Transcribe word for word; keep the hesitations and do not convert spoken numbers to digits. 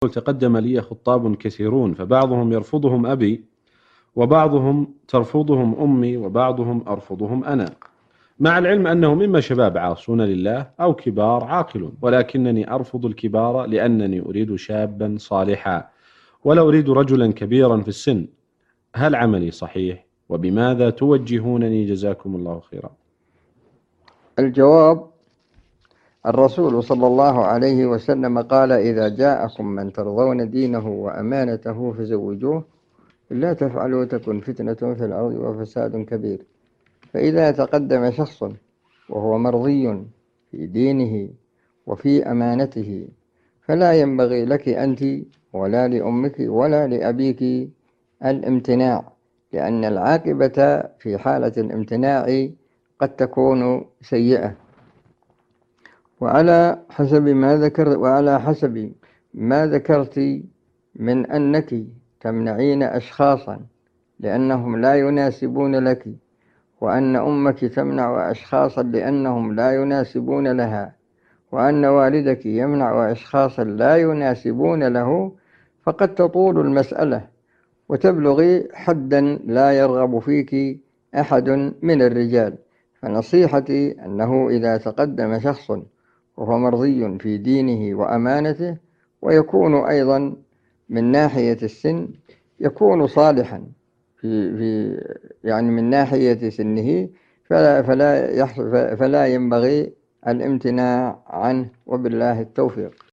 تقدم لي خطاب كثيرون، فبعضهم يرفضهم أبي، وبعضهم ترفضهم أمي، وبعضهم أرفضهم أنا، مع العلم أنهم إما شباب عاصون لله أو كبار عاقلون، ولكنني أرفض الكبار لأنني أريد شابا صالحا ولا أريد رجلا كبيرا في السن. هل عملي صحيح؟ وبماذا توجهونني جزاكم الله خيرا؟ الجواب: الرسول صلى الله عليه وسلم قال: إذا جاءكم من ترضون دينه وأمانته فزوجوه، لا تفعلوا تكن فتنة في الأرض وفساد كبير. فإذا تقدم شخص وهو مرضي في دينه وفي أمانته، فلا ينبغي لك أنت ولا لأمك ولا لأبيك الامتناع، لأن العاقبة في حالة الامتناع قد تكون سيئة. وعلى حسب ما ذكر وعلى حسب ما ذكرت من أنك تمنعين أشخاصا لأنهم لا يناسبون لك، وأن أمك تمنع أشخاصا لأنهم لا يناسبون لها، وأن والدك يمنع أشخاصا لا يناسبون له، فقد تطول المسألة وتبلغ حدا لا يرغب فيك أحد من الرجال. فنصيحتي أنه إذا تقدم شخص وهو مرضي في دينه وأمانته، ويكون أيضا من ناحية السن يكون صالحا في في يعني من ناحية سنه، فلا فلا فلا ينبغي الامتناع عنه، وبالله التوفيق.